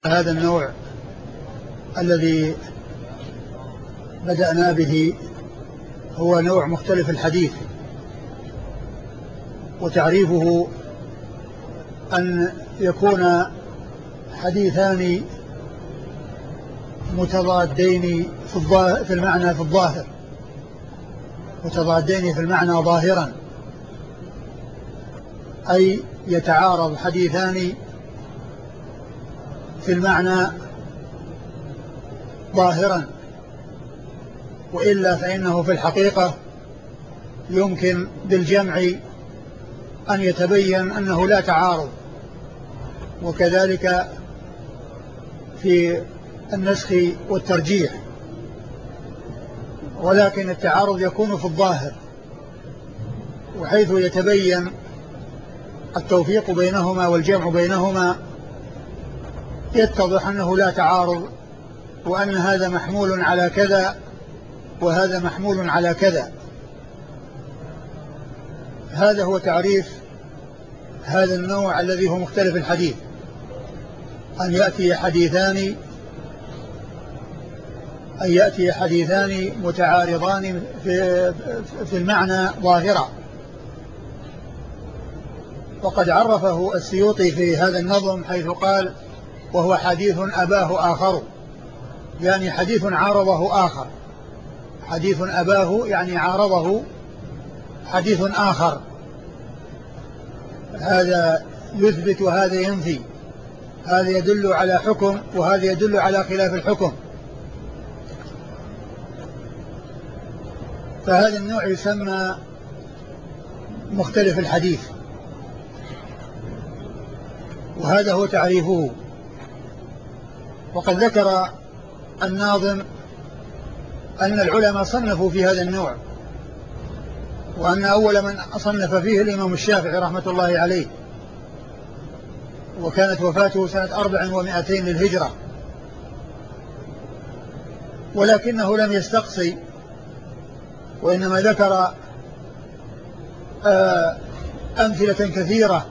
هذا النوع الذي بدأنا به هو نوع مختلف الحديث، وتعريفه أن يكون حديثان متضادين في المعنى في الظاهر، متضادين في المعنى ظاهرا، أي يتعارض حديثان في المعنى ظاهرا، وإلا فإنه في الحقيقة يمكن بالجمع أن يتبين أنه لا تعارض، وكذلك في النسخ والترجيح، ولكن التعارض يكون في الظاهر، وحيث يتبين التوفيق بينهما والجمع بينهما يتضح أنه لا تعارض، وأن هذا محمول على كذا وهذا محمول على كذا. هذا هو تعريف هذا النوع الذي هو مختلف الحديث، أن يأتي حديثان متعارضان في المعنى ظاهرا. وقد عرفه السيوطي في هذا النظم حيث قال: وهو حديث أباه آخر، يعني حديث عارضه آخر، حديث أباه يعني عارضه حديث آخر، هذا يثبت وهذا ينفي، هذا يدل على حكم وهذا يدل على خلاف الحكم. فهذا النوع يسمى مختلف الحديث، وهذا هو تعريفه. وقد ذكر الناظم أن العلماء صنفوا في هذا النوع، وأن أول من صنف فيه الإمام الشافعي رحمة الله عليه، وكانت وفاته سنة 400 للهجرة، ولكنه لم يستقصي، وإنما ذكر أمثلة كثيرة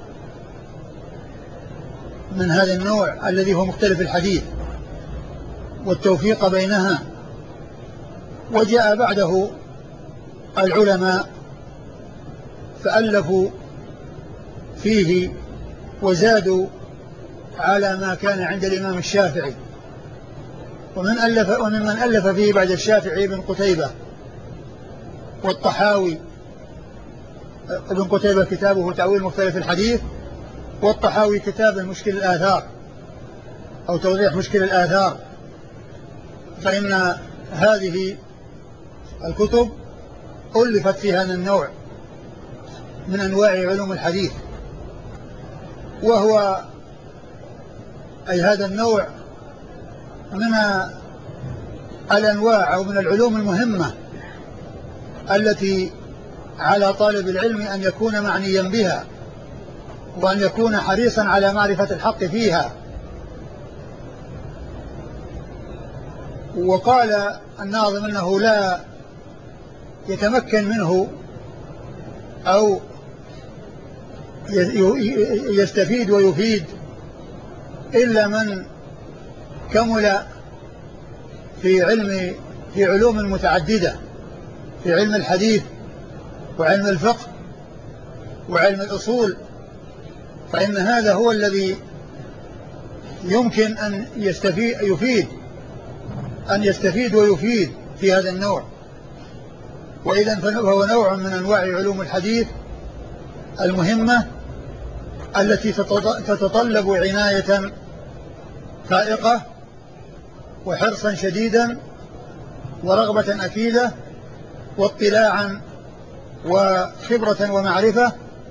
من هذا النوع الذي هو مختلف الحديث والتوفيق بينها. وجاء بعده العلماء فألفوا فيه وزادوا على ما كان عند الإمام الشافعي، ومن ألف فيه بعد الشافعي ابن قتيبة والطحاوي. ابن قتيبة كتابه تأويل مختلف الحديث، والطحاوي كتاب مشكل الآثار أو توضيح مشكل الآثار. فإن هذه الكتب ألفت في هذا النوع من أنواع علوم الحديث، وهو أي هذا النوع من الأنواع أو من العلوم المهمة التي على طالب العلم أن يكون معنيا بها، وأن يكون حريصا على معرفة الحق فيها. وقال الناظم أنه لا يتمكن منه أو يستفيد ويفيد إلا من كمل في علوم متعددة، في علم الحديث وعلم الفقه وعلم الأصول، فإن هذا هو الذي يمكن أن يستفيد ويفيد في هذا النوع. وإذن فهو نوع من أنواع علوم الحديث المهمة التي تتطلب عناية فائقة وحرصا شديدا ورغبة أكيدة واطلاعا وخبرة ومعرفة.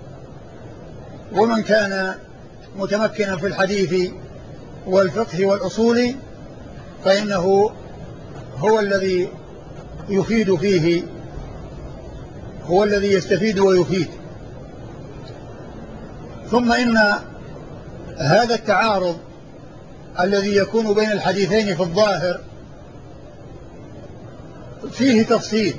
ومن كان متمكنا في الحديث والفقه والأصول فإنه هو الذي يفيد فيه، هو الذي يستفيد ويفيد. ثم إن هذا التعارض الذي يكون بين الحديثين في الظاهر فيه تفصيل،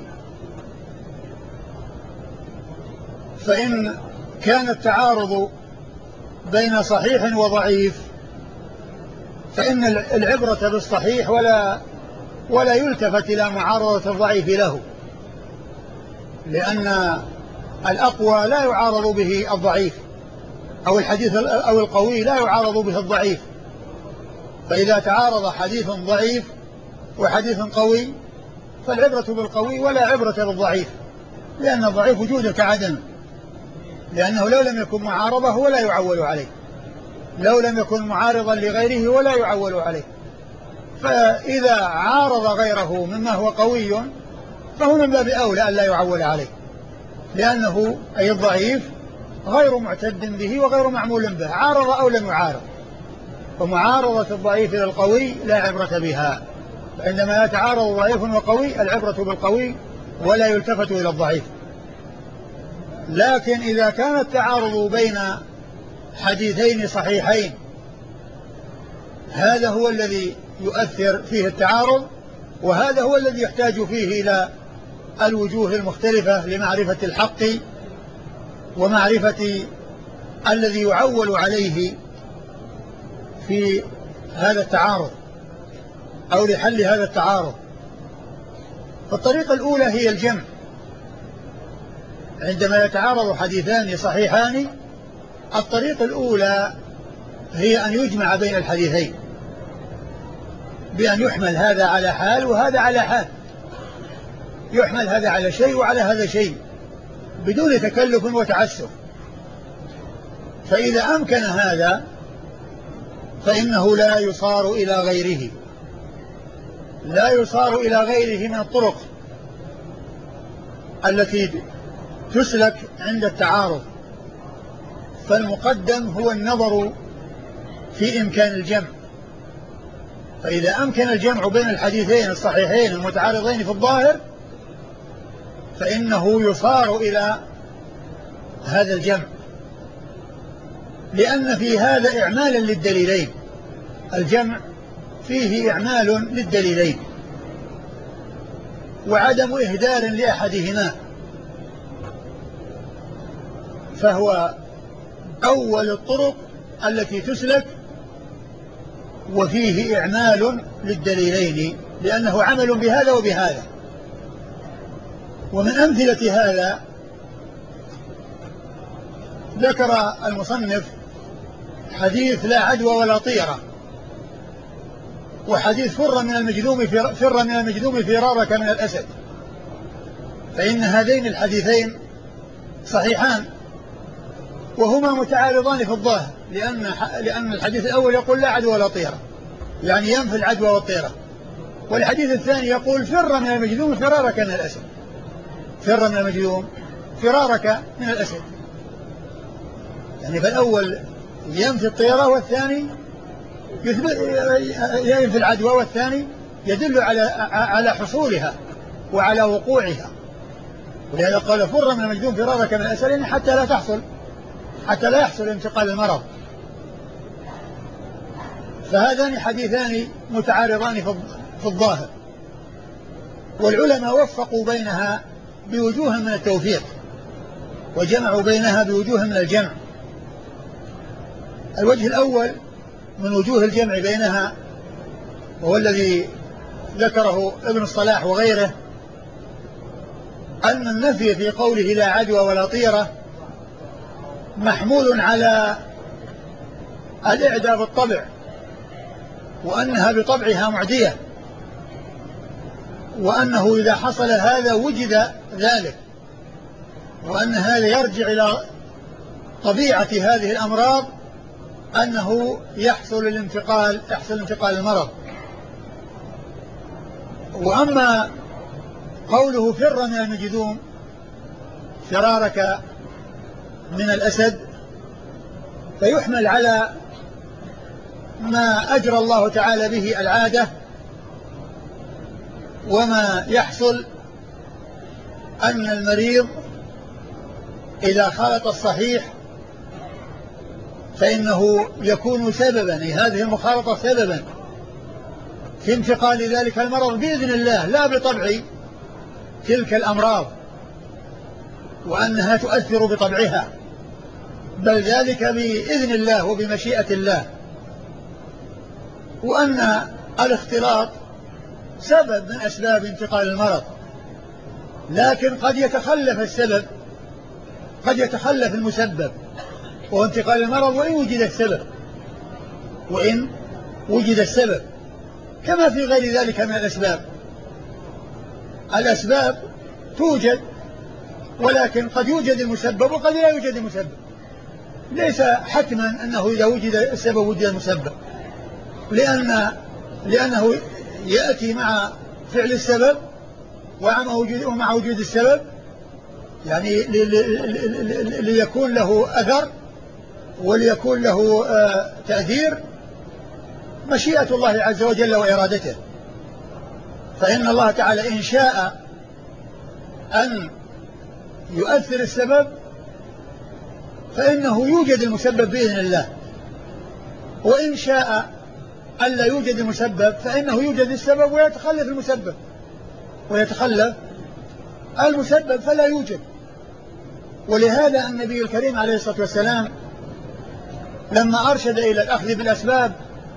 فإن كان التعارض بين صحيح وضعيف فإن العبرة بالصحيح ولا يلتفت إلى معارضة الضعيف له، لأن الأقوى لا يعارض به الضعيف، أو الحديث أو القوي لا يعارض به الضعيف. فإذا تعارض حديث ضعيف وحديث قوي فالعبرة بالقوي ولا عبرة بالضعيف، لأن الضعيف وجوده كعدم، لأنه لو لم يكن معارضة ولا يعول عليه، لو لم يكن معارضا لغيره ولا يعول عليه. فإذا عارض غيره مما هو قوي فهو من باب أولى أن لا يعول عليه، لأنه أي الضعيف غير معتد به وغير معمول به، عارض أو لم يعارض. فمعارضة الضعيف للقوي لا عبرة بها، فعندما يتعارض ضعيف وقوي العبرة بالقوي ولا يلتفت إلى الضعيف. لكن إذا كان التعارض بين حديثين صحيحين هذا هو الذي يؤثر فيه التعارض، وهذا هو الذي يحتاج فيه إلى الوجوه المختلفة لمعرفة الحق ومعرفة الذي يعول عليه في هذا التعارض أو لحل هذا التعارض. فالطريقة الأولى هي الجمع، عندما يتعارض حديثان صحيحان الطريقة الأولى هي أن يجمع بين الحديثين، بأن يحمل هذا على حال وهذا على حال، يحمل هذا على شيء وعلى هذا شيء بدون تكلف وتعسف. فإذا أمكن هذا فإنه لا يصار إلى غيره، لا يصار إلى غيره من الطرق التي تسلك عند التعارض. فالمقدم هو النظر في إمكان الجمع، فإذا أمكن الجمع بين الحديثين الصحيحين المتعارضين في الظاهر فإنه يصار إلى هذا الجمع، لأن في هذا إعمالا للدليلين، الجمع فيه إعمال للدليلين وعدم إهدار لأحدهما، فهو أول الطرق التي تسلك وفيه إعمال للدليلين، لأنه عمل بهذا وبهذا. ومن أمثلة هذا ذكر المصنف حديث لا عدوى ولا طيرة، وحديث فر من المجذوم فرارك من الأسد، فإن هذين الحديثين صحيحان وهما متعارضان في الظاهر، لأن الحديث الأول يقول لا عدوى ولا طيرة، يعني ينفي العدوى والطيرة، والحديث الثاني يقول فر من المجذوم فرارك من الأسد، فر من المجذوم فرارك من الأسد، يعني فالأول ينفي الطيرة والثاني ينفي العدوى، والثاني يدل على حصولها وعلى وقوعها. ولهذا قال فر من المجذوم فرارك من الأسد، يعني حتى لا يحصل انتقال المرض. فهذان حديثان متعارضان في الظاهر، والعلماء وفقوا بينها بوجوه من التوفيق وجمعوا بينها بوجوه من الجمع. الوجه الأول من وجوه الجمع بينها وهو الذي ذكره ابن الصلاح وغيره، أن النفي في قوله لا عدوى ولا طيرة محمول على الإعداء بالطبع، وأنها بطبعها معدية، وأنه إذا حصل هذا وجد ذلك، وأن هذا يرجع إلى طبيعة هذه الأمراض أنه يحصل انتقال المرض. وأما قوله فر من المجذوم فرارك من الأسد فيحمل على ما أجرى الله تعالى به العادة، وما يحصل أن المريض إذا خالط الصحيح فإنه يكون سببا، هذه المخالطة سببا في انتقال ذلك المرض بإذن الله لا بطبع تلك الأمراض وأنها تؤثر بطبعها، بل ذلك بإذن الله وبمشيئة الله. وأن الاختلاط سبب من أسباب انتقال المرض، لكن قد يتخلف السبب، قد يتخلف المسبب وهو انتقال المرض وإن وجد السبب كما في غير ذلك من الأسباب. الأسباب توجد، ولكن قد يوجد المسبب وقد لا يوجد المسبب، ليس حتما أنه إذا وجد السبب وجد المسبب، لأنه يأتي مع فعل السبب ومع وجود السبب، يعني ليكون له أثر وليكون له تأثير مشيئة الله عز وجل وإرادته. فإن الله تعالى إن شاء أن يؤثر السبب فإنه يوجد المسبب بإذن الله، وإن شاء أن لا يوجد المسبب فإنه يوجد السبب ويتخلف المسبب فلا يوجد. ولهذا النبي الكريم عليه الصلاة والسلام لما أرشد إلى الأخذ بالأسباب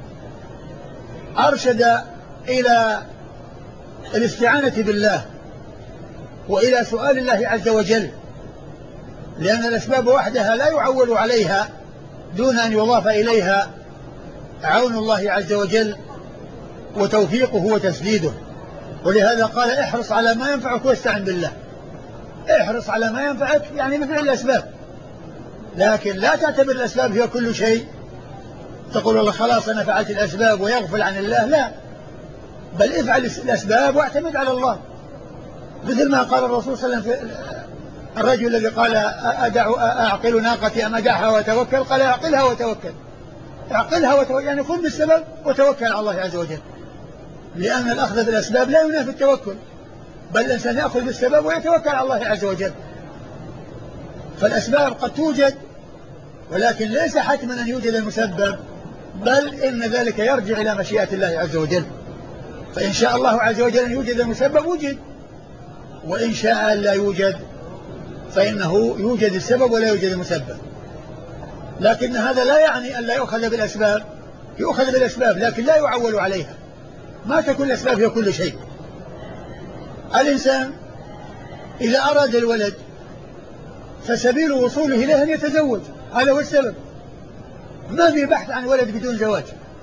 أرشد إلى الاستعانة بالله وإلى سؤال الله عز وجل، لأن الأسباب وحدها لا يعول عليها دون أن يضاف إليها عون الله عز وجل وتوفيقه وتسديده. ولهذا قال احرص على ما ينفعك واستعن بالله. احرص على ما ينفعك يعني بفعل الأسباب، لكن لا تعتبر الأسباب هي كل شيء، تقول والله خلاص أنا فعلت الأسباب ويغفل عن الله، لا، بل افعل الأسباب واعتمد على الله. مثل ما قال الرسول صلى الله عليه وسلم في الرجل الذي قال أعقل ناقتي أم أدعها وتوكل، قال أعقلها وتوكل. يعني خذ بالسبب وتوكل على الله عز وجل، لأن الأخذ بالأسباب لا ينافي التوكل، بل الإنسان يأخذ بالسبب ويتوكل على الله عز وجل. فالأسباب قد توجد، ولكن ليس حتما أن يوجد المسبب، بل إن ذلك يرجع إلى مشيئة الله عز وجل. فإن شاء الله عز وجل أن يوجد المسبب وجد، وإن شاء أن لا يوجد فإنه يوجد السبب ولا يوجد المسبب. لكن هذا لا يعني أن لا يؤخذ بالأسباب، يؤخذ بالأسباب لكن لا يعول عليها، ما تكون الأسباب هي كل شيء. الإنسان إذا أراد الولد فسبيل وصوله إليه أن يتزوج، هذا هو السبب. ما في بحث عن ولد بدون زواج،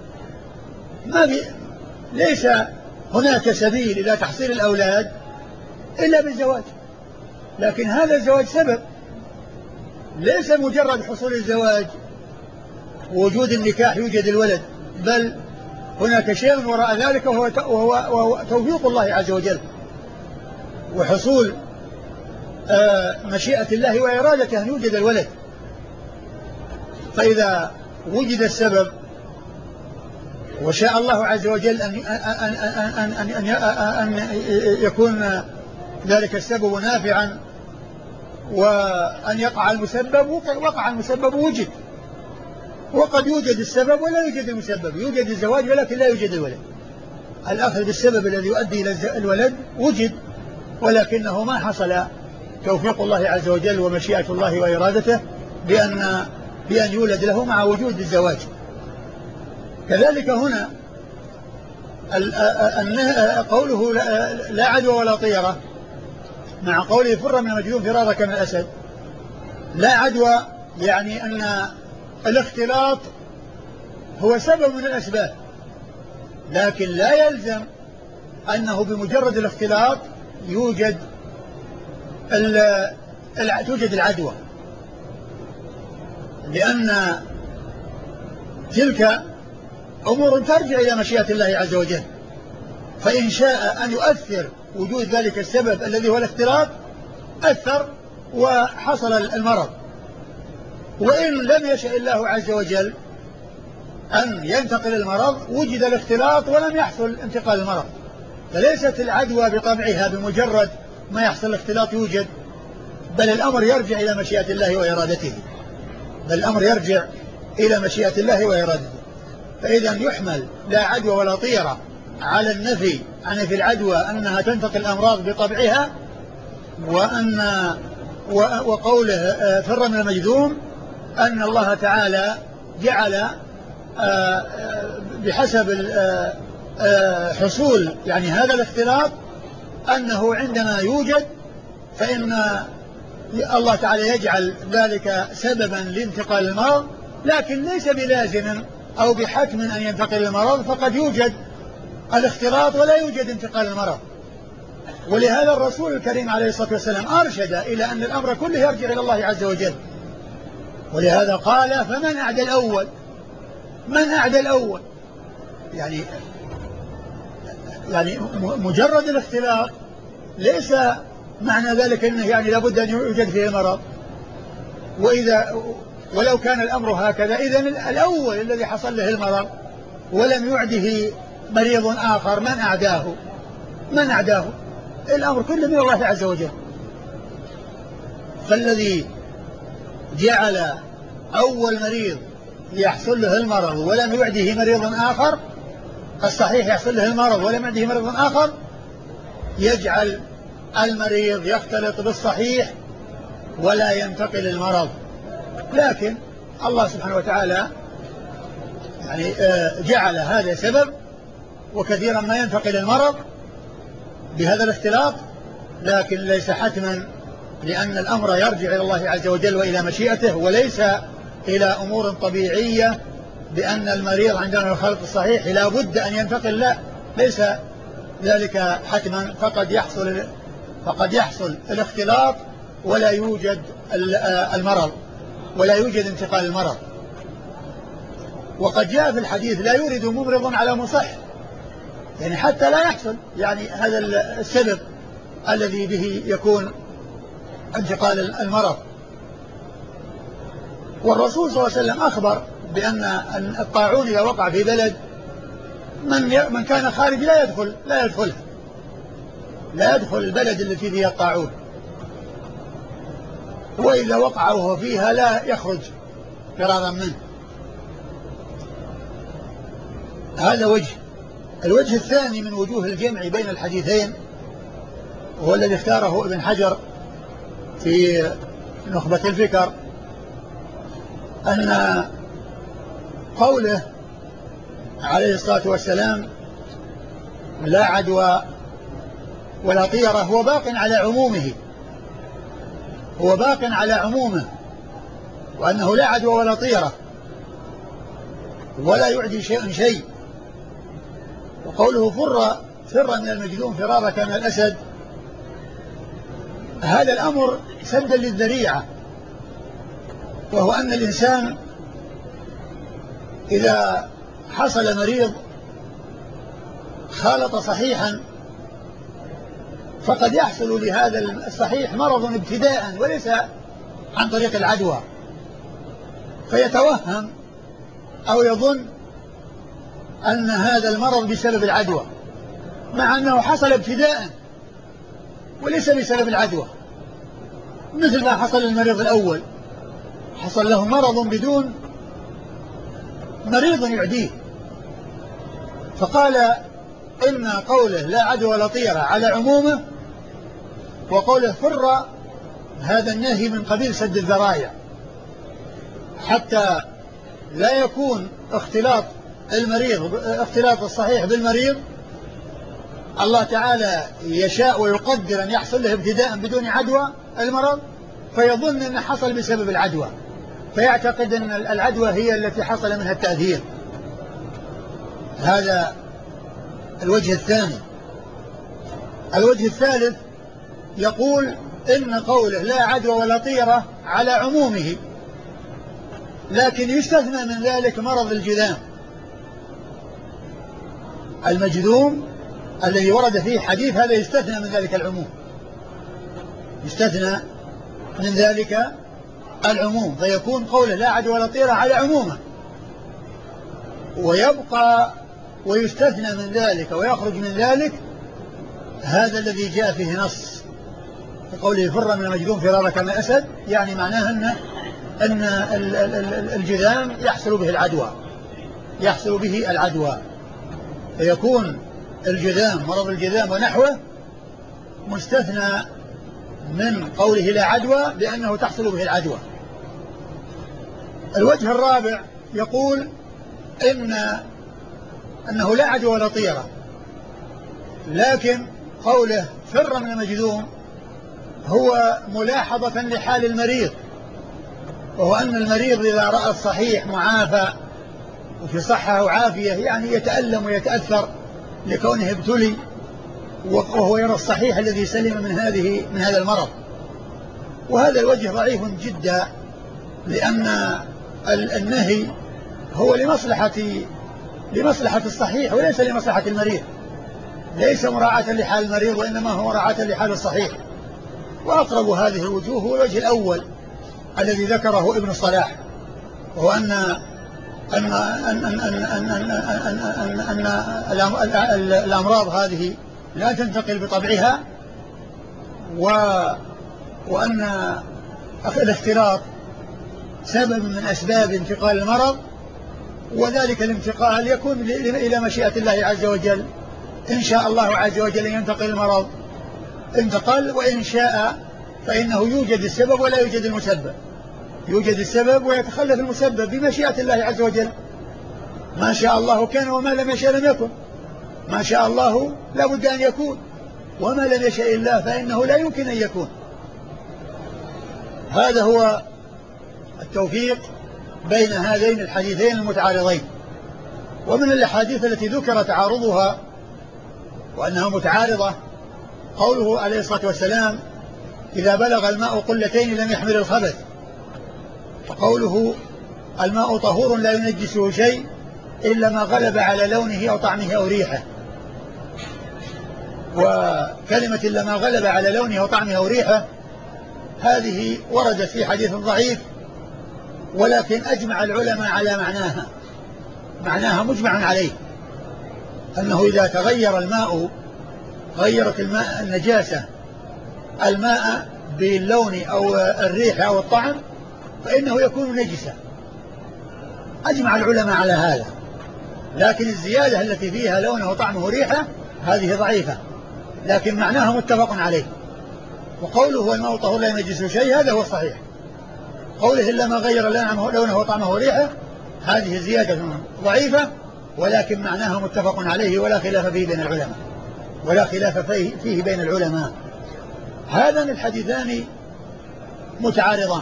ليس هناك سبيل إلى تحصيل الأولاد إلا بالزواج. لكن هذا الزواج سبب، ليس مجرد حصول الزواج ووجود النكاح يوجد الولد، بل هناك شيء وراء ذلك وهو توفيق الله عز وجل وحصول مشيئة الله وإرادته أن يوجد الولد. فإذا وجد السبب وشاء الله عز وجل أن يكون ذلك السبب نافعا وأن يقع المسبب، وقع المسبب وجد. وقد يوجد السبب ولا يوجد المسبب، يوجد الزواج ولكن لا يوجد الولد. الأخذ بالسبب الذي يؤدي إلى الولد وجد، ولكنه ما حصل توفيق الله عز وجل ومشيئة الله وإرادته بأن يولد له مع وجود الزواج. كذلك هنا قوله لا عدوى ولا طيرة، مع قوله فر من المجذوم فرارك من الأسد. لا عدوى يعني أن الاختلاط هو سبب من الأسباب، لكن لا يلزم أنه بمجرد الاختلاط توجد العدوى، لأن تلك أمور ترجع إلى مشيئة الله عز وجل. فإن شاء أن يؤثر وجود ذلك السبب الذي هو الاختلاط أثر وحصل المرض، وإن لم يشاء الله عز وجل أن ينتقل المرض وجد الاختلاط ولم يحصل انتقال المرض. فليست العدوى بطبعها بمجرد ما يحصل الاختلاط يوجد، بل الأمر يرجع إلى مشيئة الله وإرادته. فإذا يحمل لا عدوى ولا طيرة على النفي عن في العدوى أنها تنتقل الأمراض بطبعها، وقوله فر من المجذوم أن الله تعالى جعل بحسب حصول يعني هذا الاختلاط أنه عندما يوجد فإن الله تعالى يجعل ذلك سببا لانتقال المرض، لكن ليس بلازم أو بحتم أن ينتقل المرض، فقد يوجد الاختلاط ولا يوجد انتقال المرض. ولهذا الرسول الكريم عليه الصلاة والسلام أرشد إلى أن الأمر كله يرجع إلى الله عز وجل، ولهذا قال فمن أعدى الأول، من أعدى الأول، يعني مجرد الاختلاط ليس معنى ذلك أنه يعني لابد أن يوجد فيه المرض، ولو كان الأمر هكذا إذن الأول الذي حصل له المرض ولم يعده مريض آخر من أعداه؟ من أعداه؟ الأمر كله من الله عز وجل. فالذي جعل أول مريض يحصل له المرض ولم يعده مريض آخر، الصحيح يحصل له المرض ولم يعده مريض آخر، يجعل المريض يختلط بالصحيح ولا ينتقل المرض. لكن الله سبحانه وتعالى يعني جعل هذا سبب، وكثيرا ما ينتقل المرض بهذا الاختلاط، لكن ليس حتما، لأن الأمر يرجع إلى الله عز وجل وإلى مشيئته، وليس إلى أمور طبيعية بأن المريض عندما يخالط الصحيح لا بد أن ينتقل، لا، ليس ذلك حتما، فقد يحصل الاختلاط ولا يوجد المرض، ولا يوجد انتقال المرض. وقد جاء في الحديث لا يورد ممرض على مصح، يعني حتى لا يحصل يعني هذا السبب الذي به يكون انتقال المرض. والرسول صلى الله عليه وسلم أخبر بأن الطاعون إذا وقع في بلد من كان خارج لا يدخل البلد التي فيها الطاعون، وإذا وقع وهو فيها لا يخرج فرارا منه. هذا وجه. الوجه الثاني من وجوه الجمع بين الحديثين، وهو الذي اختاره ابن حجر في نخبة الفكر، أن قوله عليه الصلاة والسلام لا عدوى ولا طيرة هو باق على عمومه، وأنه لا عدوى ولا طيرة ولا يعدي شيء. وقوله فر من المجذوم فرارك من الأسد، هذا الأمر سدا للذريعة، وهو أن الإنسان إذا حصل مريض خالط صحيحا فقد يحصل لهذا الصحيح مرض ابتداء وليس عن طريق العدوى، فيتوهم أو يظن أن هذا المرض بسبب العدوى، مع أنه حصل ابتداء وليس بسبب العدوى، مثل ما حصل للمريض الأول، حصل له مرض بدون مريض يعديه. فقال إن قوله لا عدوى ولا طيرة على عمومه، وقوله فر هذا النهي من قبيل سد الذرائع، حتى لا يكون اختلاط الصحيح بالمريض. الله تعالى يشاء ويقدر أن يحصل له ابتداء بدون عدوى المرض، فيظن أنه حصل بسبب العدوى، فيعتقد أن العدوى هي التي حصل منها التأثير. هذا الوجه الثاني. الوجه الثالث يقول إن قوله لا عدوى ولا طيرة على عمومه، لكن يستثنى من ذلك مرض الجذام، المجذوم الذي ورد فيه حديث، هذا يستثنى من ذلك العموم، يستثنى من ذلك العموم، فيكون قوله لا عدوى ولا طيرة على عمومه، ويبقى ويستثنى من ذلك ويخرج من ذلك هذا الذي جاء فيه نص قوله فر من المجذوم فرارك من الأسد، يعني معناه أن الجذام يحصل به العدوى، فيكون مرض الجذام ونحوه مستثنى من قوله لا عدوى لأنه تحصل به العدوى. الوجه الرابع يقول أنه لا عدوى ولا طيرة، لكن قوله فر من المجذوم هو ملاحظة لحال المريض، وهو أن المريض إذا رأى الصحيح معافى وفي صحة وعافية يعني يتألم ويتأثر لكونه ابتلي، وهو يرى الصحيح الذي سلم من هذا المرض. وهذا الوجه ضعيف جدا، لأن النهي هو لمصلحة الصحيح وليس لمصلحة المريض، ليس مراعاة لحال المريض وإنما هو مراعاة لحال الصحيح. وأقرب هذه الوجوه هو الوجه الأول الذي ذكره ابن الصلاح، وهو أن أن أن أن أن أن أن الأمراض هذه لا تنتقل بطبعها، وأن الاختلاط سبب من أسباب انتقال المرض، وذلك الانتقال يكون إلى مشيئة الله عز وجل. إن شاء الله عز وجل ينتقل المرض انتقل، وإن شاء فإنه يوجد السبب ولا يوجد المسبب، يوجد السبب ويتخلف المسبب بمشيئة الله عز وجل. ما شاء الله كان وما لم يشاء لم يكن، ما شاء الله لا بد أن يكون، وما لم يشاء الله فإنه لا يمكن أن يكون. هذا هو التوفيق بين هذين الحديثين المتعارضين. ومن الأحاديث التي ذكر تعارضها وأنها متعارضة قوله عليه الصلاة والسلام إذا بلغ الماء قلتين لم يحمل الخبث، وقوله الماء طهور لا ينجسه شيء إلا ما غلب على لونه أو طعمه أو ريحه. وكلمة إلا ما غلب على لونه أو طعمه أو ريحه هذه وردت في حديث ضعيف، ولكن أجمع العلماء على معناها مجمع عليه، أنه إذا تغير الماء، غيرت الماء النجاسة الماء باللون أو الريح أو الطعم فإنه يكون نجسا. أجمع العلماء على هذا، لكن الزيادة التي فيها لونه وطعمه وريحه هذه ضعيفة، لكن معناها متفق عليه. وقوله الماء طهور لا ينجسه شيء هذا هو الصحيح. قوله إلا ما غير لونه وطعمه وريحه هذه زيادة ضعيفة، ولكن معناها متفق عليه ولا خلاف فيه بين العلماء، ولا خلاف فيه بين العلماء. هذان الحديثان متعارضان.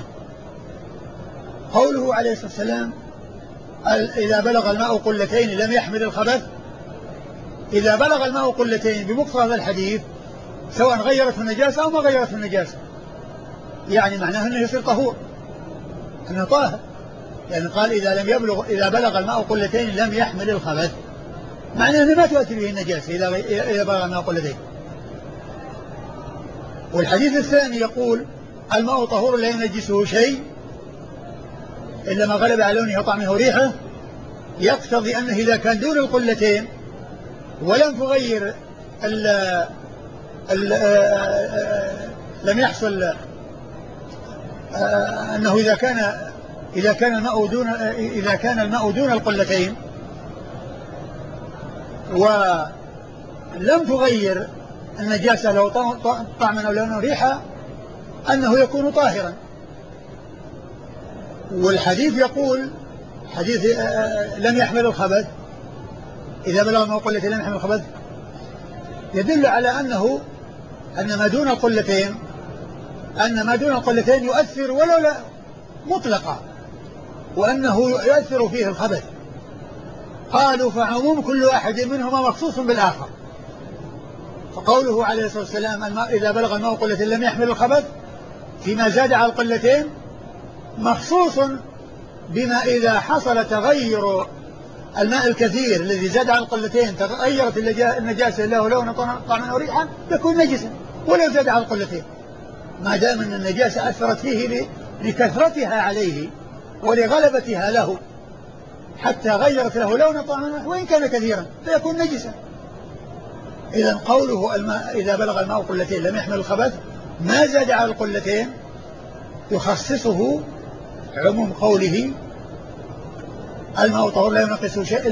قوله عليه الصلاة والسلام إذا بلغ الماء قلتين لم يحمل الخبث، إذا بلغ الماء قلتين بمقتضى هذا الحديث سواء غيرته النجاسة أو ما غيرته النجاسة، يعني معناه أنه يصير طهور، أنه طاهر، يعني قال إذا بلغ الماء قلتين لم يحمل الخبث، معناه أنه ما تؤثر به النجاسة إذا بلغ الماء قلتين. والحديث الثاني يقول الماء طهور لا ينجسه شيء إلا ما غلب على لونه وطعمه وريحه، يقتضي أنه إذا كان دون القلتين ولم تغير لم يحصل أنه إذا كان الماء دون القلتين ولم تغير النجاسة لو طعما أو لونه ريحة أنه يكون طاهرا. والحديث يقول حديث لم يحمل الخبث، إذا بلغ الماء قلتين لم يحمل الخبث، يدل على أن ما دون القلتين يؤثر ولو لا مطلقا، وأنه يؤثر فيه الخبث. قالوا فعموم كل واحد منهما مخصوص بالآخر، فقوله عليه الصلاة والسلام إذا بلغ الماء قلتين لم يحمل الخبث فيما زاد على القلتين مخصوص بما إذا حصل تغير الماء الكثير الذي زاد على القلتين تغيرت النجاسة له لون طعما وريحا يكون نجسا ولو زاد على القلتين، ما دام أن النجاسة أثرت فيه لكثرتها عليه ولغلبتها له حتى غيرت له لون طعما وإن كان كثيرا فيكون نجسا. إذن قوله إذا بلغ الماء قلتين لم يحمل الخبث ما زاد على القلتين يخصصه عموم قوله الماء طهور لا ينقصه شيء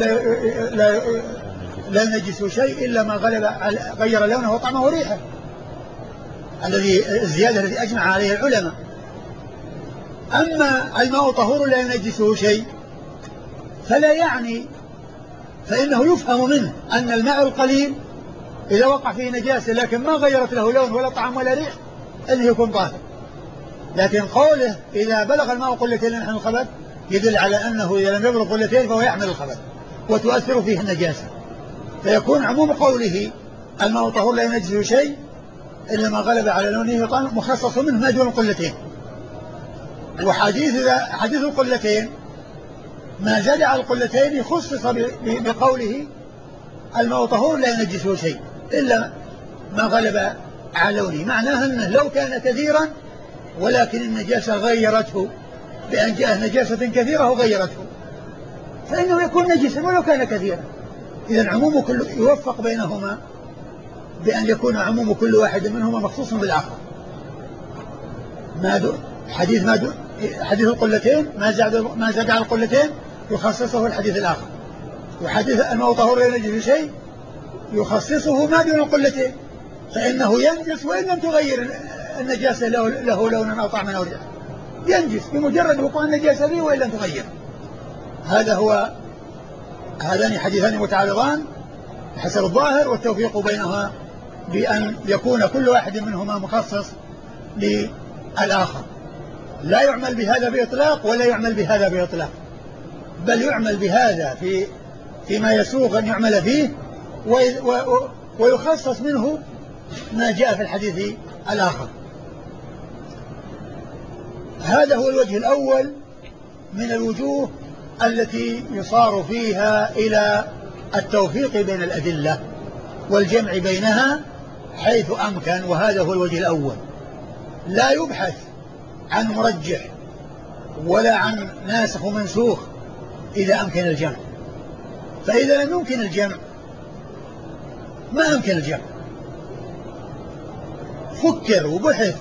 لا ينجسه شيء إلا ما غير لونه وطعمه وريحه، الزيادة التي أجمع عليها العلماء. أما الماء طهور لا ينجسه شيء فلا يعني، فإنه يفهم منه أن الماء القليل إذا وقع فيه نجاسة لكن ما غيرت له لون ولا طعم ولا ريح أنه يكون طاهر. لكن قوله إذا بلغ الماء قلتين لم يحمل الخبث يدل على أنه إذا لم يبلغ قلتين فهو يحمل الخبث وتؤثر فيه النجاسة. فيكون عموم قوله الماء طهور لا ينجسه شيء إلا ما غلب على لونه وطعمه مخصص منه ما دون القلتين. حديث القلتين ما زاد على القلتين خصص بقوله الماء طهور لا ينجسه شيء إلا ما غلب على لونه، معناه أنه لو كان كثيرا ولكن النجاسة غيرته بأن جاء نجاسة كثيرة وغيرته فإنه يكون نجسا ولو كان كثيرا. إذن عموم كل يوفق بينهما بأن يكون عموم كل واحد منهما مخصوص بالآخر. حديث القلتين ما زاد على القلتين يخصصه الحديث الآخر، وحديث الماء طهور لا ينجس شيء يخصصه ما دون القلتين فإنه ينجس وإن لم تغير النجاسة له لونا أو طعما أو ريحا، ينجس بمجرد وقوع النجاسة به وإن لم تغير. هذان حديثان متعارضان حسب الظاهر، والتوفيق بينها بأن يكون كل واحد منهما مخصص للآخر. لا يعمل بهذا بإطلاق ولا يعمل بهذا بإطلاق، بل يعمل بهذا فيما يسوغ أن يعمل فيه ويخصص منه ما جاء في الحديث الآخر. هذا هو الوجه الأول من الوجوه التي يصار فيها إلى التوفيق بين الأدلة والجمع بينها حيث أمكن، وهذا هو الوجه الأول. لا يبحث عن مرجح ولا عن ناسخ ومنسوخ إذا أمكن الجمع، فإذا لم يمكن الجمع ما أمكن الجمع، فكر وبحث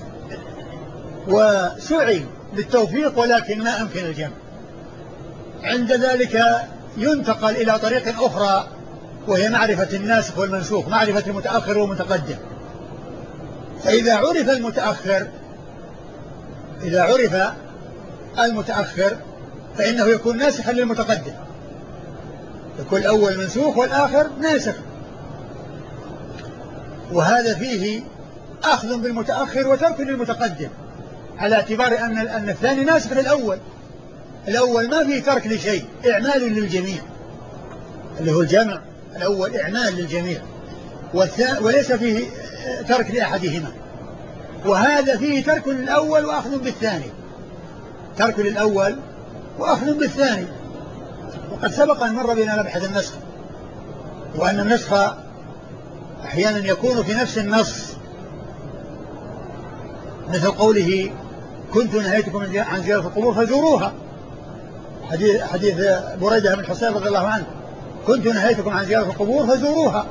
وسعي للتوفيق ولكن ما أمكن الجمع، عند ذلك ينتقل إلى طريق أخرى وهي معرفة الناسخ والمنسوخ، معرفة المتأخر والمتقدم. فإذا عرف المتأخر فإنه يكون ناسخا للمتقدم، يكون الأول منسوخ والآخر ناسخ، وهذا فيه أخذ بالمتأخر وترك للمتقدم على اعتبار أن الثاني ناسخ للأول. الأول ما فيه ترك لشيء، إعمال للجميع اللي هو الجمع الأول إعمال للجميع، وليس فيه ترك لأحدهما. وهذا فيه ترك للأول وأخذ بالثاني، ترك للأول وأخذ بالثاني. وقد سبق أن مر بنا مبحث النسخ، وأن النسخ أحيانا يكون في نفس النص، مثل قوله كنت نهيتكم عن زيارة القبور فزوروها، حديث بريدة بن حصين رضي الله عنه، كنت نهيتكم عن زيارة القبور فزوروها.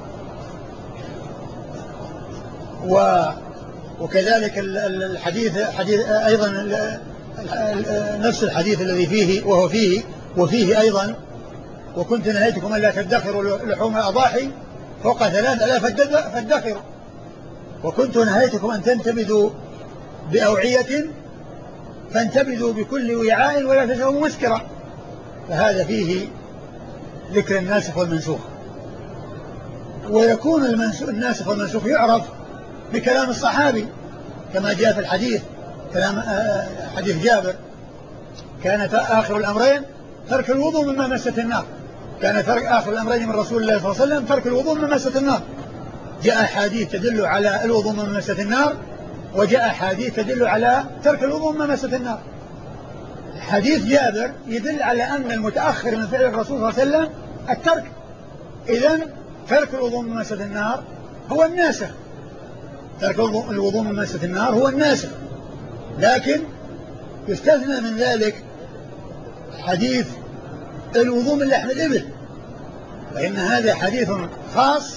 وكذلك الحديث أيضا نفس الحديث الذي فيه وفيه أيضا وكنت نهيتكم أن لا تدخروا لحوم الأضاحي فوق 3 ألا فادخروا، وكنت نهيتكم أن تنتبذوا بأوعية فانتبذوا بكل وعاء ولا تشربوا مسكرا. فهذا فيه ذكر الناسخ والمنسوخ. ويكون الناسخ والمنسوخ يعرف بكلام الصحابي كما جاء في الحديث، كلام حديث جابر كان آخر الأمرين ترك الوضوء مما مست النار، كان آخر الأمرين من رسول الله صلى الله عليه وسلم ترك الوضوء مما مست النار. جاء حديث تدل على الوضوء مما مست النار، وجاء حديث تدل على ترك الوضوء مما مست النار. حديث جابر يدل على أن المتأخر من فعل الرسول صلى الله عليه وسلم الترك، إذن ترك الوضوء مما مست النار هو الناسخ، ترك الوضوء مما مست النار هو الناسخ. لكن يستثنى من ذلك حديث الوضوء من لحم الإبل، فإن هذا حديث خاص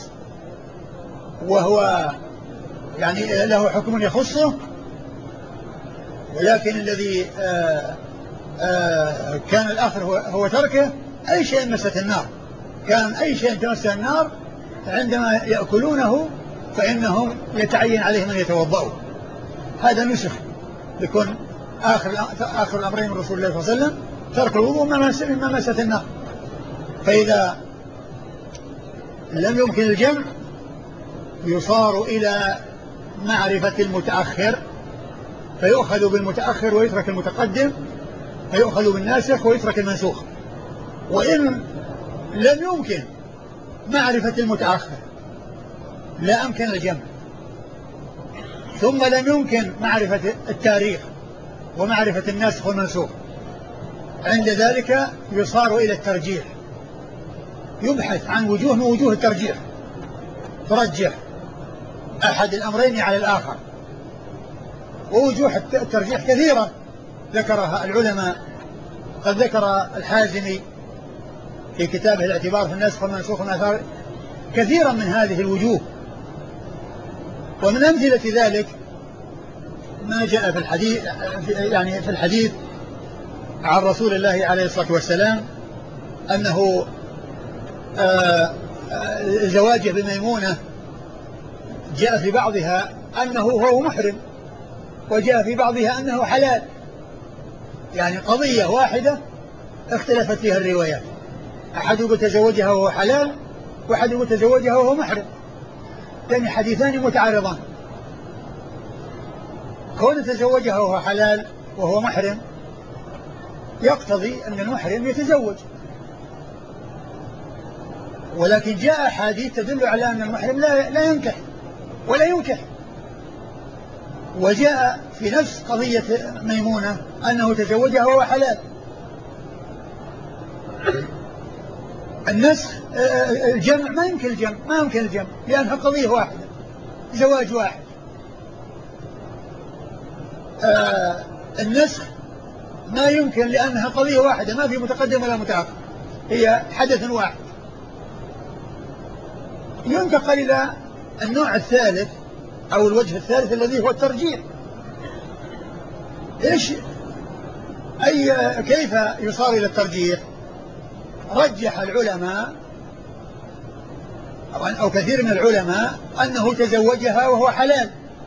وهو يعني له حكم يخصه، ولكن الذي كان الآخر هو تركه أي شيء مست النار، كان أي شيء تمس النار عندما يأكلونه فإنهم يتعين عليهم أن يتوضأوا. هذا نسخ، يكون آخر الأمرين من رسول الله صلى الله عليه وسلم ترك الوضوء مما مست النار. فإذا لم يمكن الجمع يصار إلى معرفة المتأخر فيؤخذ بالمتأخر ويترك المتقدم، فيؤخذ بالناسخ ويترك المنسوخ. وإن لم يمكن معرفة المتأخر لا أمكن الجمع، ثم لم يمكن معرفة التاريخ ومعرفة الناسخ والمنسوخ، عند ذلك يصار إلى الترجيح، يبحث عن وجوه من وجوه الترجيح، ترجح أحد الأمرين على الآخر. ووجوه الترجيح كثيرة ذكرها العلماء، قد ذكر الحازمي في كتابه الاعتبار في الناسخ والمنسوخ والآثار كثيرا من هذه الوجوه. ومن أمثلة ذلك ما جاء في الحديث، يعني في الحديث عن رسول الله عليه الصلاة والسلام أنه زواجه بميمونة جاء في بعضها أنه هو محرم، وجاء في بعضها أنه حلال، يعني قضية واحدة اختلفت فيها الروايات، أحد يقول تزوجها وهو حلال، وأحد يقول تزوجها وهو محرم، يعني حديثان متعارضان. كون تزوجها وهو حلال وهو محرم يقتضي أن المحرم يتزوج، ولكن جاء أحاديث تدل على أن المحرم لا ينكح ولا ينكح. وجاء في نفس قضية ميمونة أنه تزوجها وهو حلال. النسخ الجمع ما يمكن الجمع لأنها قضية واحدة، زواج واحد. النسخ ما يمكن لأنها قضية واحدة، ما في متقدم ولا متأخر، هي حدث واحد. ينتقل إلى النوع الثالث أو الوجه الثالث الذي هو الترجيح. كيف يصار إلى الترجيح؟ رجح العلماء أو كثير من العلماء أنه تزوجها وهو حلال،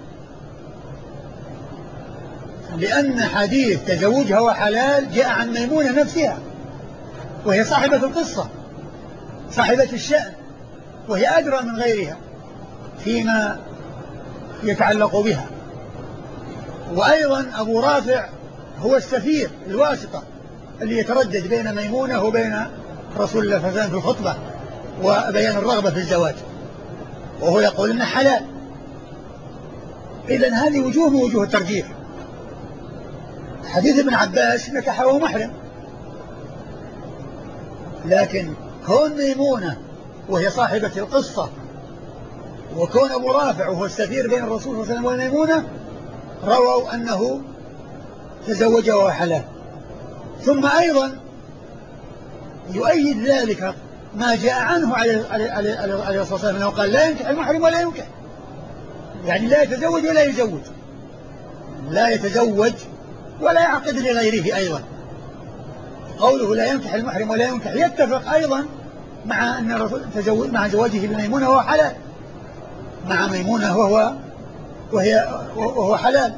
لأن حديث تزوجها وهو حلال جاء عن ميمونة نفسها، وهي صاحبة القصة، صاحبة الشأن، وهي أدرى من غيرها فيما يتعلق بها. وأيضا أبو رافع هو السفير الواسطة اللي يتردد بين ميمونة وبين رسول الله صلى الله عليه وسلم في الخطبة وبيان الرغبة في الزواج، وهو يقول إنه حلال. إذن هذه وجوه من وجوه الترجيح. حديث ابن عباس نكح وهو محرم، لكن كون ميمونة وهي صاحبة القصة وكون أبو رافع وهو السفير بين الرسول صلى الله عليه وسلم وميمونة رووا أنه تزوج وهو حلال. ثم أيضا يؤيد ذلك ما جاء عنه عليه الصلاة والسلام أنه قال لا ينكح المحرم ولا ينكح، يعني لا يتزوج ولا يزوج، لا يتزوج ولا يعقد لغيره. أيضا قوله لا ينكح المحرم ولا ينكح يتفق أيضا مع أن الرسول تزوج مع زواجه بميمونة وهو حلال، مع ميمونة وهو حلال،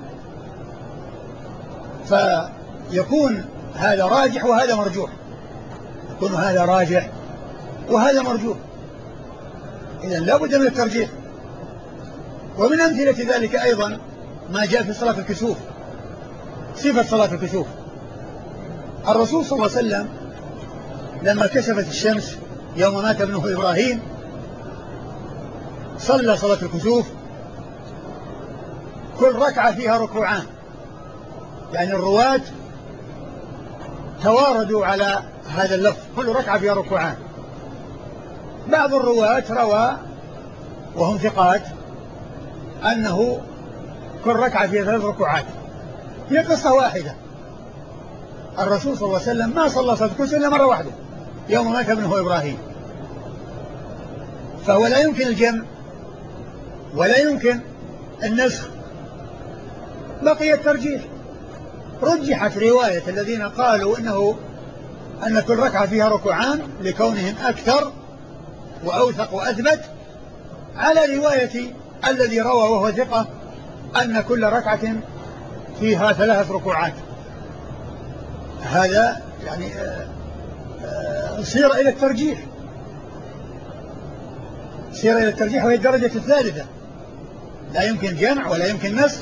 فيكون هذا راجح وهذا مرجوح، يكون هذا راجح وهذا مرجوح. إذن لا بد من الترجيح. ومن أمثلة ذلك أيضا ما جاء في صلاة الكسوف، صفة صلاة الكسوف. الرسول صلى الله عليه وسلم لما كسفت الشمس يوم مات ابنه إبراهيم صلى صلاة الكسوف كل ركعة فيها ركوعان، يعني الرواة تواردوا على هذا اللفظ كل ركعة فيها ركوعان. بعض الرواة روى وهم ثقات أنه كل ركعة فيها 3 ركوعات. هي قصة واحدة، الرسول صلى الله عليه وسلم ما صلى صلاة الكسوف إلا مرة واحدة يوم مات ابنه إبراهيم، فهو لا يمكن الجمع ولا يمكن النسخ، بقي الترجيح. رجحت رواية الذين قالوا أن كل ركعة فيها ركوعان لكونهم أكثر وأوثق وأثبت، على رواية الذي روى وهو ثقة أن كل ركعة فيها 3 ركوعات. هذا يعني صير إلى الترجيح، صير إلى الترجيح، وهي الدرجة الثالثة، لا يمكن جمع ولا يمكن نسخ،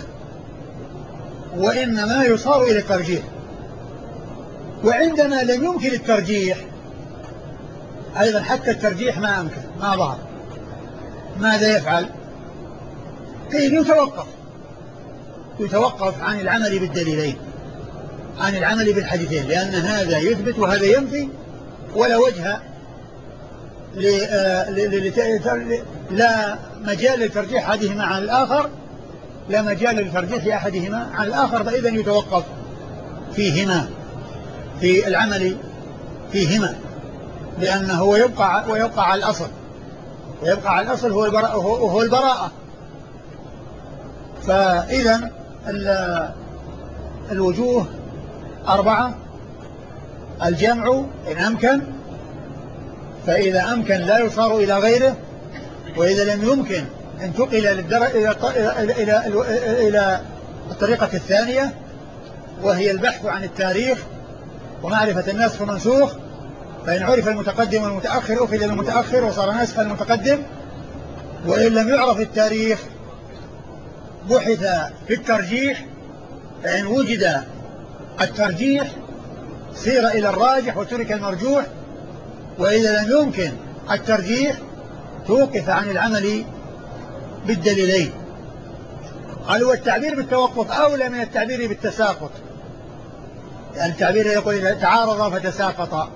وإنما يصار إلى الترجيح. وعندما لم يمكن الترجيح أيضا، حتى الترجيح ما أمكن، ما ظهر، ماذا يفعل؟ قيل يتوقف عن العمل بالدليلين، عن العمل بالحديثين، لأن هذا يثبت وهذا ينفي، ولا وجه لا مجال لترجيح أحدهما عن الآخر، لا مجال لترجيح أحدهما عن الآخر، فإذا يتوقف فيهما، في العمل فيهما، لأنه ويبقى على الأصل، ويبقى على الأصل هو البراءة. فإذا الوجوه 4: الجمع إن أمكن، فإذا أمكن لا يصار إلى غيره، وإذا لم يمكن انتقل إلى الطريقة الثانية، وهي البحث عن التاريخ ومعرفة الناسخ والمنسوخ، فإن عرف المتقدم والمتأخر أخذ المتأخر وصار ناسخ المتقدم، وإن لم يعرف التاريخ بحث في الترجيح، فإن وجد الترجيح سير إلى الراجح وترك المرجوح، وإذا لم يمكن الترجيح توقف عن العمل بالدليلين. قالوا والتعبير بالتوقف أولى من التعبير بالتساقط، يعني التعبير يقول إذا تعارض فتساقط،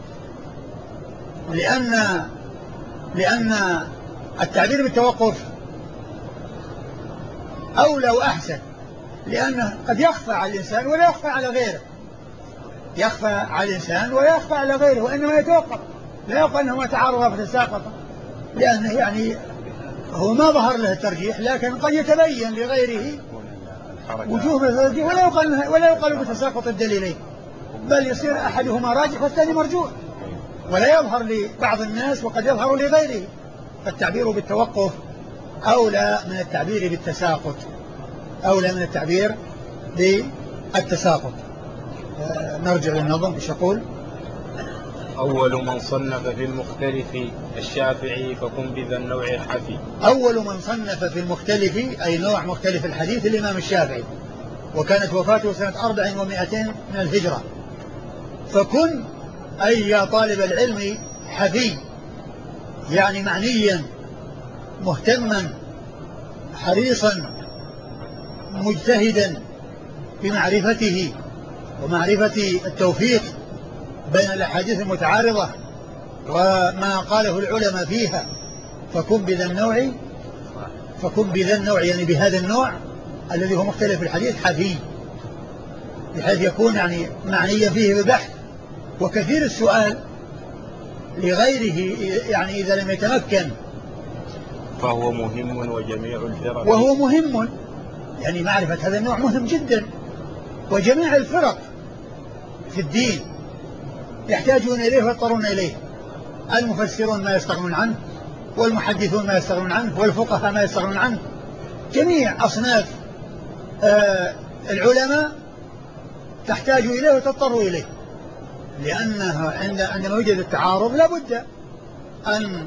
لأن التعبير بالتوقف أولى وأحسن، لأنه قد يخفى على الإنسان ولا يخفى على غيره، يخفى على الإنسان ولا يخفى على غيره، وإنما يتوقف، لا يقول أنه ما تعارض فتساقط، لأنه يعني هو ما ظهر له الترجيح، لكن قد يتبين لغيره وجوه الترجيح، ولا يقال بتساقط الدليلين، بل يصير أحدهما راجح والثاني مرجوح، ولا يظهر لبعض الناس وقد يظهر لغيره. فالتعبير بالتوقف أولى من التعبير بالتساقط، أولى من التعبير بالتساقط. نرجع للنظم. ايش يقول؟ أول من صنف في المختلف الشافعي فكن بذا النوع الحفي. أول من صنف في المختلف أي نوع مختلف الحديث الإمام الشافعي، وكانت وفاته سنة 400 من الهجرة. فكن أي يا طالب العلم حفي، يعني معنيا مهتما حريصا مجتهدا بمعرفته ومعرفة التوفيق بين الأحاديث المتعارضة وما قاله العلماء فيها. فكن بذا النوع يعني بهذا النوع الذي هو مختلف الحديث حفي، بحيث يكون يعني معنيا فيه ببحث وكثير السؤال لغيره، يعني إذا لم يتمكن فهو مهم، وجميع الفرق، وهو مهم، يعني معرفة هذا النوع مهم جدا، وجميع الفرق في الدين يحتاجون إليه ويضطرون إليه، المفسرون ما يستغنون عنه، والمحدثون ما يستغنون عنه، والفقهاء ما يستغنون عنه، جميع أصناف العلماء تحتاج إليه وتضطر إليه، لأنه عندما يوجد التعارض لابد أن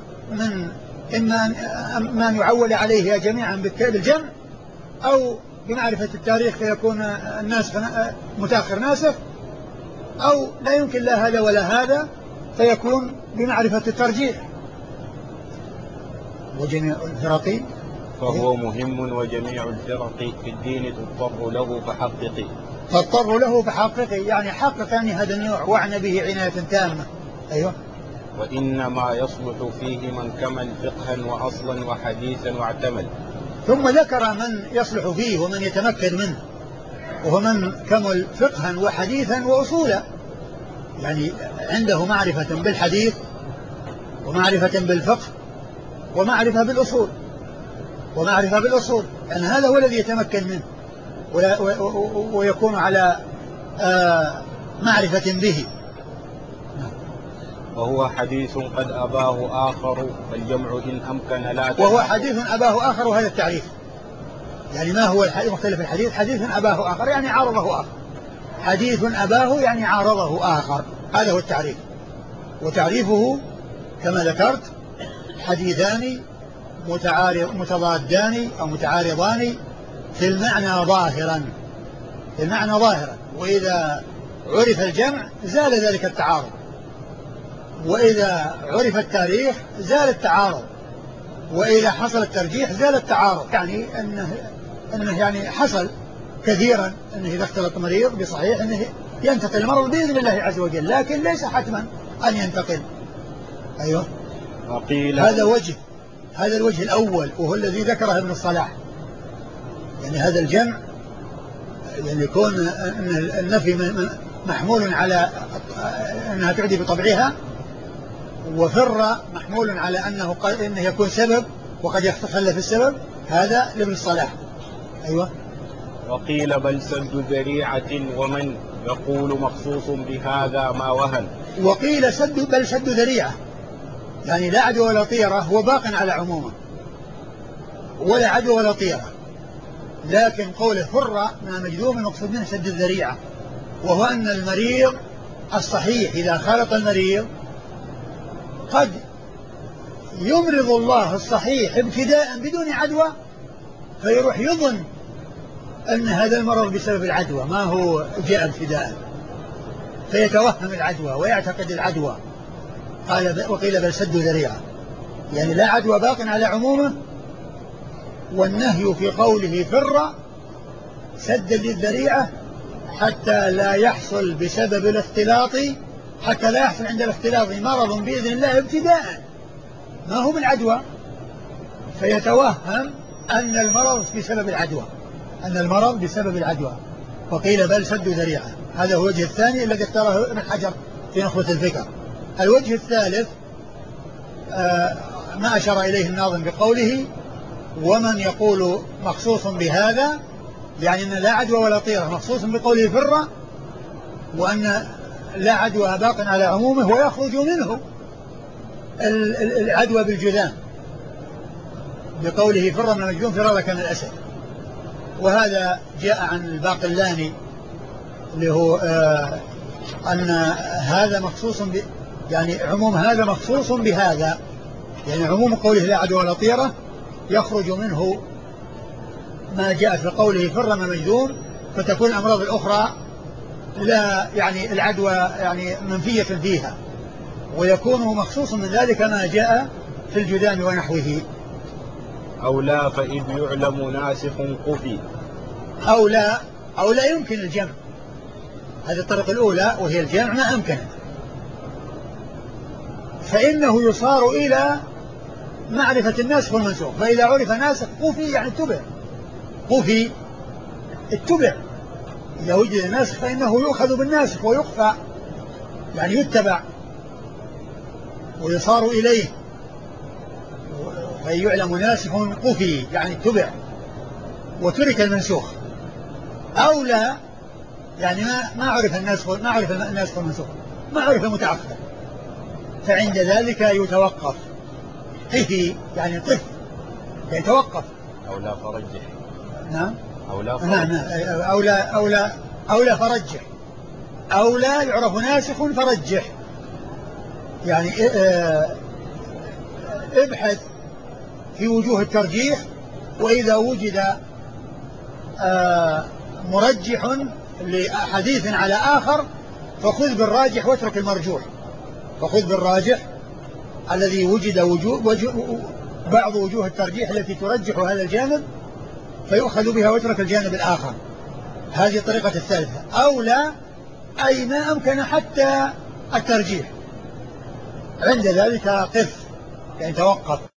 إما أن يعول عليه جميعا بالجمع، أو بمعرفة التاريخ فيكون الناس متأخر ناسخ، أو لا يمكن لا هذا ولا هذا فيكون بمعرفة الترجيح. وجميع الفرق فهو مهم، وجميع الفرق في الدين تضطر له فحققي. فاضطر له فحققي، يعني حقق يعني هذا النوع واعنى به عناية تامة. أيوة. وإنما يصلح فيه من كمل فقها وأصلا وحديثا واعتمل. ثم ذكر من يصلح فيه ومن يتمكن منه، وهو من كمل فقها وحديثا وأصولا، يعني عنده معرفة بالحديث ومعرفة بالفقه ومعرفة بالأصول، يعني هذا هو الذي يتمكن منه ويكون على معرفة به. وهو حديث قد أباه آخر والجمع إن أمكن لا تنافر. وهو حديث أباه آخر، وهذا التعريف، يعني ما هو مختلف الحديث؟ حديث أباه آخر يعني عارضه آخر، حديث أباه يعني عارضه آخر، هذا هو التعريف. وتعريفه كما ذكرت حديثان متضادان أو متعارضان في المعنى ظاهرا، في المعنى ظاهرا، وإذا عرف الجمع زال ذلك التعارض، وإذا عرف التاريخ زال التعارض، وإذا حصل الترجيح زال التعارض. يعني أنه يعني حصل كثيرا أنه إذا اختلط مريض بصحيح أنه ينتقل المرض بإذن الله عز وجل، لكن ليس حتما أن ينتقل. أيوه. هذا الوجه الأول وهو الذي ذكره ابن الصلاح، يعني هذا الجمع يعني يكون أن النفي محمول على أنها تعدي بطبعها، وفر محمول على أنه يكون سبب وقد يتخلف السبب، هذا لابن الصلاح. أيوة. وقيل بل سد ذريعة، ومن يقول مخصوص بهذا ما وهن. وقيل بل سد ذريعة، يعني لا عدوى ولا طيرة، هو باق على عمومه ولا عدوى ولا طيرة، لكن قوله فر من مجذوم المقصود منه سد الذريعة، وهو أن المريض الصحيح إذا خالط المريض قد يمرض الله الصحيح ابتداء بدون عدوى، فيروح يظن أن هذا المرض بسبب العدوى ما هو جاء ابتداء، فيتوهم العدوى ويعتقد العدوى. وقيل بل سد ذريعة، يعني لا عدوى باق على عمومه، والنهي في قوله فر سد للذريعة حتى لا يحصل بسبب الاختلاط، حتى لا يحصل عند الاختلاط مرض بإذن الله ابتداء ما هو بالعدوى، فيتوهم أن المرض بسبب العدوى، وقيل بل سد ذريعة. هذا هو الوجه الثاني الذي اختاره ابن حجر في نخبة الفكر. الوجه الثالث ما أشار إليه الناظم بقوله ومن يقول مخصوص بهذا، يعني أن لا عدوى ولا طيرة مخصوص بقوله فر، وأن لا عدوى باق على عمومه ويخرج منه العدوى بالجذام بقوله فر من المجذوم فرارك من الأسد. وهذا جاء عن الباقلاني اللي هو أن هذا مخصوص يعني عموم هذا مخصوص بهذا، يعني عموم قوله لا عدوى ولا طيرة يخرج منه ما جاء في قوله فر من المجذوم، فتكون الأمراض الأخرى لا يعني العدوى يعني منفية فيها، ويكون مخصوص من ذلك ما جاء في الجذام ونحوه. أو لا فإذ يعلم ناسخ قفي. أو لا يمكن الجمع، هذه الطريقة الأولى وهي الجمع ما أمكنت، فإنه يصار إلى معرفة الناسخ والمنسوخ، فإذا عرف ناسخ قفي يعني اتبع، إذا وجد ناسخ فإنه يؤخذ بالناسخ ويخفى يعني يتبع ويصار إليه، فيعلم ناسخ قفي يعني اتبع وترك المنسوخ. أو لا يعني ما عرف الناسخ والمنسوخ، ما عرف المتأخر، فعند ذلك يتوقف قفي يعني قف يتوقف. أو لا فرجح. نعم. أو لا فرجح، أو لا يعرف ناسخ فرجح، يعني ابحث في وجوه الترجيح، وإذا وجد مرجح لحديث على آخر فخذ بالراجح واترك المرجوح، فخذ بالراجح الذي وجد بعض وجوه الترجيح التي ترجح هذا الجانب فيؤخذ بها واترك الجانب الآخر. هذه الطريقة الثالثة. أو لا أي ما أمكن حتى الترجيح، عند ذلك قف يعني توقف.